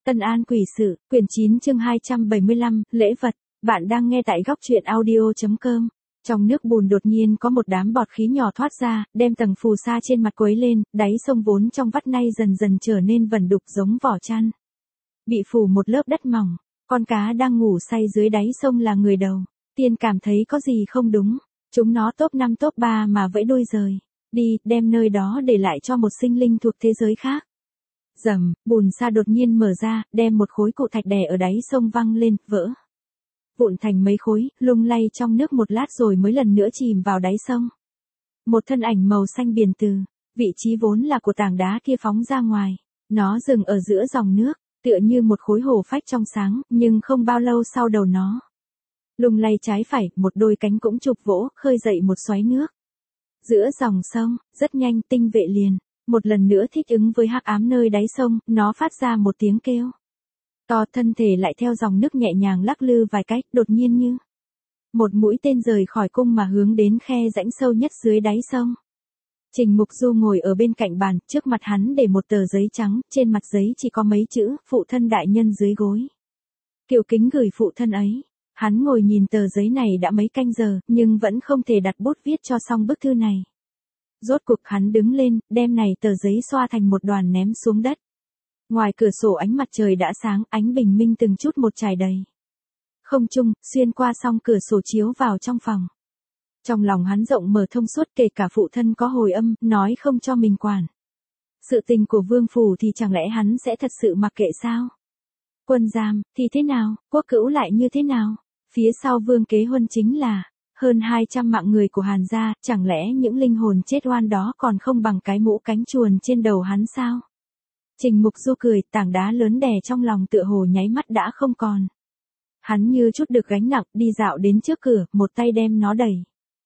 Tân An Quỷ Sự, quyển 9 chương 275, lễ vật. Bạn đang nghe tại góc truyện audio.com. Trong nước bùn đột nhiên có một đám bọt khí nhỏ thoát ra, đem tầng phù sa trên mặt quấy lên, đáy sông vốn trong vắt nay dần dần trở nên vẩn đục giống vỏ chăn. Bị phủ một lớp đất mỏng, con cá đang ngủ say dưới đáy sông là người đầu. Tiên cảm thấy có gì không đúng, chúng nó top 5 top 3 mà vẫy đuôi rời. Đi, đem nơi đó để lại cho một sinh linh thuộc thế giới khác. Rầm, bùn sa đột nhiên mở ra, đem một khối cụ thạch đè ở đáy sông văng lên, vỡ vụn thành mấy khối, lung lay trong nước một lát rồi mới lần nữa chìm vào đáy sông. Một thân ảnh màu xanh biển từ vị trí vốn là của tảng đá kia phóng ra ngoài, nó dừng ở giữa dòng nước, tựa như một khối hồ phách trong sáng, nhưng không bao lâu sau đầu nó lung lay trái phải, một đôi cánh cũng chụp vỗ, khơi dậy một xoáy nước. Giữa dòng sông, rất nhanh tinh vệ liền một lần nữa thích ứng với hắc ám nơi đáy sông, nó phát ra một tiếng kêu to, thân thể lại theo dòng nước nhẹ nhàng lắc lư vài cách, đột nhiên như một mũi tên rời khỏi cung mà hướng đến khe rãnh sâu nhất dưới đáy sông. Trình Mục Du ngồi ở bên cạnh bàn, trước mặt hắn để một tờ giấy trắng, trên mặt giấy chỉ có mấy chữ, phụ thân đại nhân dưới gối. Kiều kính gửi phụ thân ấy. Hắn ngồi nhìn tờ giấy này đã mấy canh giờ, nhưng vẫn không thể đặt bút viết cho xong bức thư này. Rốt cuộc hắn đứng lên, đem này tờ giấy xoa thành một đoàn ném xuống đất. Ngoài cửa sổ ánh mặt trời đã sáng, ánh bình minh từng chút một trải đầy không trung, xuyên qua song cửa sổ chiếu vào trong phòng. Trong lòng hắn rộng mở thông suốt, kể cả phụ thân có hồi âm, nói không cho mình quản sự tình của vương phủ thì chẳng lẽ hắn sẽ thật sự mặc kệ sao? Quân giam, thì thế nào, quốc cữu lại như thế nào? Phía sau Vương Kế Huân chính là hơn 200 mạng người của Hàn gia, chẳng lẽ những linh hồn chết oan đó còn không bằng cái mũ cánh chuồn trên đầu hắn sao? Trình Mục Du cười, tảng đá lớn đè trong lòng tựa hồ nháy mắt đã không còn. Hắn như chút được gánh nặng, đi dạo đến trước cửa, một tay đem nó đẩy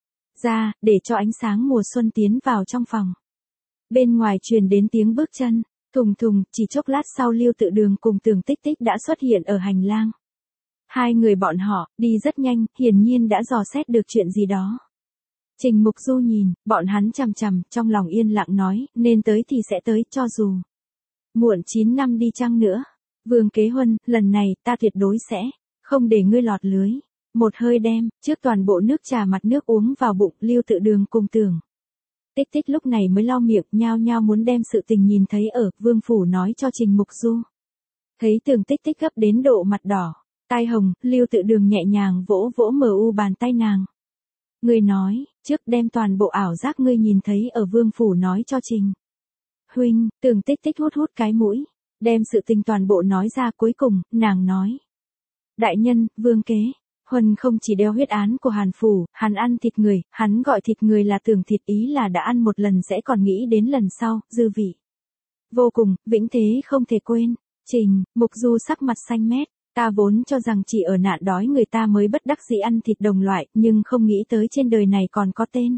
ra, để cho ánh sáng mùa xuân tiến vào trong phòng. Bên ngoài truyền đến tiếng bước chân thùng thùng, chỉ chốc lát sau Lưu Tự Đường cùng Tưởng Tích Tích đã xuất hiện ở hành lang. Hai người bọn họ, đi rất nhanh, hiển nhiên đã dò xét được chuyện gì đó. Trình Mục Du nhìn, bọn hắn chằm chằm, trong lòng yên lặng nói, nên tới thì sẽ tới, cho dù muộn 9 năm đi chăng nữa. Vương Kế Huân, lần này, ta tuyệt đối sẽ không để ngươi lọt lưới. Một hơi đem, trước toàn bộ nước trà mặt nước uống vào bụng, Lưu Tự Đường cùng Tưởng Tích Tích lúc này mới lau miệng, nhao nhao muốn đem sự tình nhìn thấy ở Vương phủ nói cho Trình Mục Du. Thấy Tưởng Tích Tích gấp đến độ mặt đỏ, tai hồng, Lưu Tự Đường nhẹ nhàng vỗ vỗ mờ u bàn tay nàng. Ngươi nói, trước đem toàn bộ ảo giác ngươi nhìn thấy ở Vương phủ nói cho Trình huynh. Tưởng Tích Tích hút hút cái mũi, đem sự tình toàn bộ nói ra, cuối cùng, nàng nói. Đại nhân, Vương Kế Huân không chỉ đeo huyết án của Hàn phủ, hắn ăn thịt người, hắn gọi thịt người là tưởng thịt, ý là đã ăn một lần sẽ còn nghĩ đến lần sau, dư vị vô cùng, vĩnh thế không thể quên. Trình Mục Du sắc mặt xanh mét, ta vốn cho rằng chỉ ở nạn đói người ta mới bất đắc dĩ ăn thịt đồng loại, nhưng không nghĩ tới trên đời này còn có tên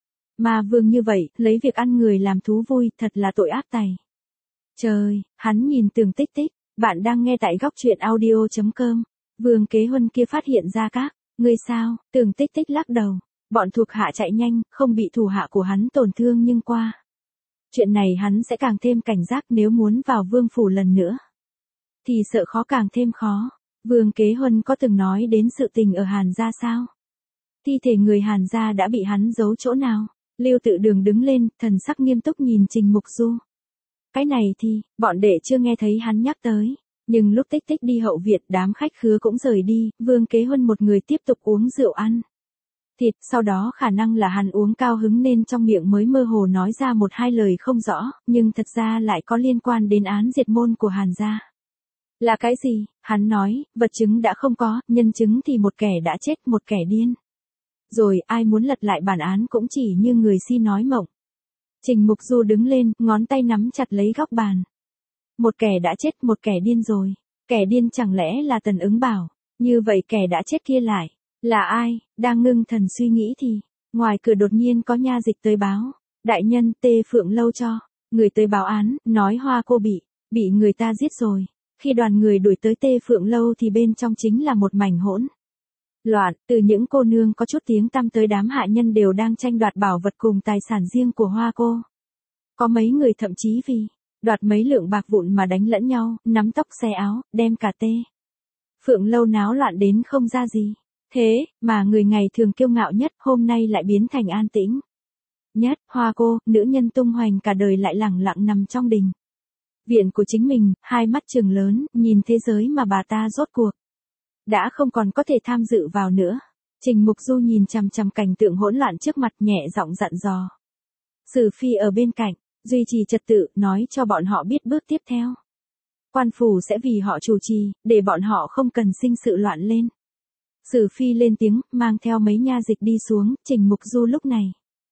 ma vương như vậy, lấy việc ăn người làm thú vui, thật là tội ác tày trời. Hắn nhìn Tưởng Tích Tích, bạn đang nghe tại góc truyện audio.com. Vương Kế Huân kia phát hiện ra các ngươi sao? Tưởng Tích Tích lắc đầu, bọn thuộc hạ chạy nhanh, không bị thủ hạ của hắn tổn thương, nhưng qua chuyện này hắn sẽ càng thêm cảnh giác, nếu muốn vào vương phủ lần nữa thì sợ khó càng thêm khó. Vương Kế Huân có từng nói đến sự tình ở Hàn gia sao? Thi thể người Hàn gia đã bị hắn giấu chỗ nào? Lưu Tự Đường đứng lên, thần sắc nghiêm túc nhìn Trình Mục Du. Cái này thì, bọn đệ chưa nghe thấy hắn nhắc tới. Nhưng lúc Tích Tích đi hậu viện, đám khách khứa cũng rời đi, Vương Kế Huân một người tiếp tục uống rượu ăn thịt, sau đó khả năng là hắn uống cao hứng nên trong miệng mới mơ hồ nói ra một hai lời không rõ, nhưng thật ra lại có liên quan đến án diệt môn của Hàn gia. Là cái gì? Hắn nói, vật chứng đã không có, nhân chứng thì một kẻ đã chết, một kẻ điên rồi, ai muốn lật lại bản án cũng chỉ như người si nói mộng. Trình Mục Du đứng lên, ngón tay nắm chặt lấy góc bàn. Một kẻ đã chết, một kẻ điên rồi. Kẻ điên chẳng lẽ là Tần Ứng Bảo? Như vậy kẻ đã chết kia lại là ai? Đang ngưng thần suy nghĩ thì ngoài cửa đột nhiên có nha dịch tới báo. Đại nhân, Tê Phượng Lâu cho người tới báo án, nói Hoa cô bị người ta giết rồi. Khi đoàn người đuổi tới Tê Phượng Lâu thì bên trong chính là một mảnh hỗn loạn, từ những cô nương có chút tiếng tăm tới đám hạ nhân đều đang tranh đoạt bảo vật cùng tài sản riêng của Hoa cô. Có mấy người thậm chí vì đoạt mấy lượng bạc vụn mà đánh lẫn nhau, nắm tóc xé áo, đem cả tê. Phượng Lâu náo loạn đến không ra gì. Thế, mà người ngày thường kiêu ngạo nhất, hôm nay lại biến thành an tĩnh. Nhất, Hoa cô, nữ nhân tung hoành cả đời lại lẳng lặng nằm trong đình viện của chính mình, hai mắt trừng lớn, nhìn thế giới mà bà ta rốt cuộc đã không còn có thể tham dự vào nữa. Trình Mục Du nhìn chằm chằm cảnh tượng hỗn loạn trước mặt, nhẹ giọng dặn dò. Sử Phi ở bên cạnh, duy trì trật tự, nói cho bọn họ biết bước tiếp theo. Quan phủ sẽ vì họ chủ trì, để bọn họ không cần sinh sự loạn lên. Sử Phi lên tiếng, mang theo mấy nha dịch đi xuống. Trình Mục Du lúc này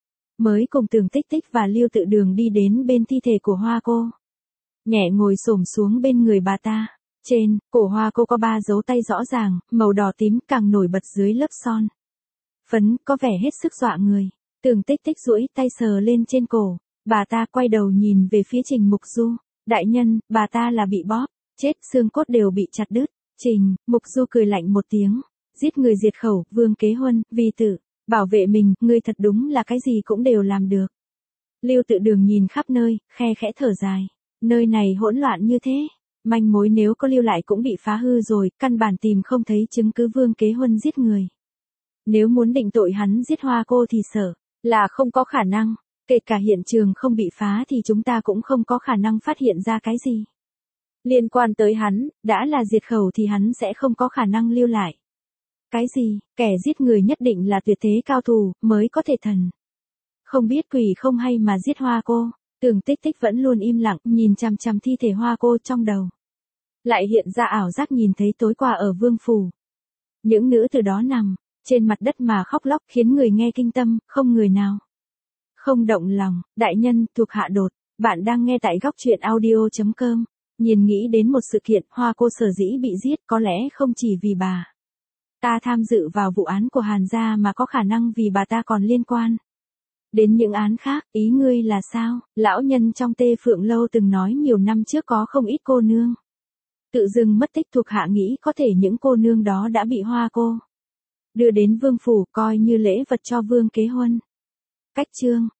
mới cùng Tưởng Tích Tích và Lưu Tự Đường đi đến bên thi thể của Hoa cô. Nhẹ ngồi xổm xuống bên người bà ta. Trên cổ Hoa cô có 3 dấu tay rõ ràng, màu đỏ tím, càng nổi bật dưới lớp son phấn, có vẻ hết sức dọa người. Tưởng Tích Tích duỗi tay sờ lên trên cổ, bà ta quay đầu nhìn về phía Trình Mục Du. Đại nhân, bà ta là bị bóp chết, xương cốt đều bị chặt đứt. Trình Mục Du cười lạnh một tiếng. Giết người diệt khẩu, Vương Kế Huân, vì tự bảo vệ mình, ngươi thật đúng là cái gì cũng đều làm được. Lưu Tự Đường nhìn khắp nơi, khe khẽ thở dài. Nơi này hỗn loạn như thế, manh mối nếu có lưu lại cũng bị phá hư rồi, căn bản tìm không thấy chứng cứ Vương Kế Huân giết người. Nếu muốn định tội hắn giết Hoa cô thì sợ là không có khả năng. Kể cả hiện trường không bị phá thì chúng ta cũng không có khả năng phát hiện ra cái gì liên quan tới hắn, đã là diệt khẩu thì hắn sẽ không có khả năng lưu lại. Cái gì, kẻ giết người nhất định là tuyệt thế cao thủ, mới có thể thần không biết quỷ không hay mà giết Hoa cô. Tưởng Tích Tích vẫn luôn im lặng, nhìn chằm chằm thi thể Hoa cô, trong đầu lại hiện ra ảo giác nhìn thấy tối qua ở Vương phủ. Những nữ từ đó nằm trên mặt đất mà khóc lóc, khiến người nghe kinh tâm, không người nào không động lòng. Đại nhân, thuộc hạ đột. Bạn đang nghe tại góc truyện audio.com. Nhìn nghĩ đến một sự kiện, Hoa cô sở dĩ bị giết, có lẽ không chỉ vì bà ta tham dự vào vụ án của Hàn gia mà có khả năng vì bà ta còn liên quan đến những án khác. Ý ngươi là sao? Lão nhân trong Tê Phượng Lâu từng nói nhiều năm trước có không ít cô nương tự dưng mất tích, thuộc hạ nghĩ có thể những cô nương đó đã bị Hoa cô đưa đến vương phủ coi như lễ vật cho Vương Kế Huân. Cách chương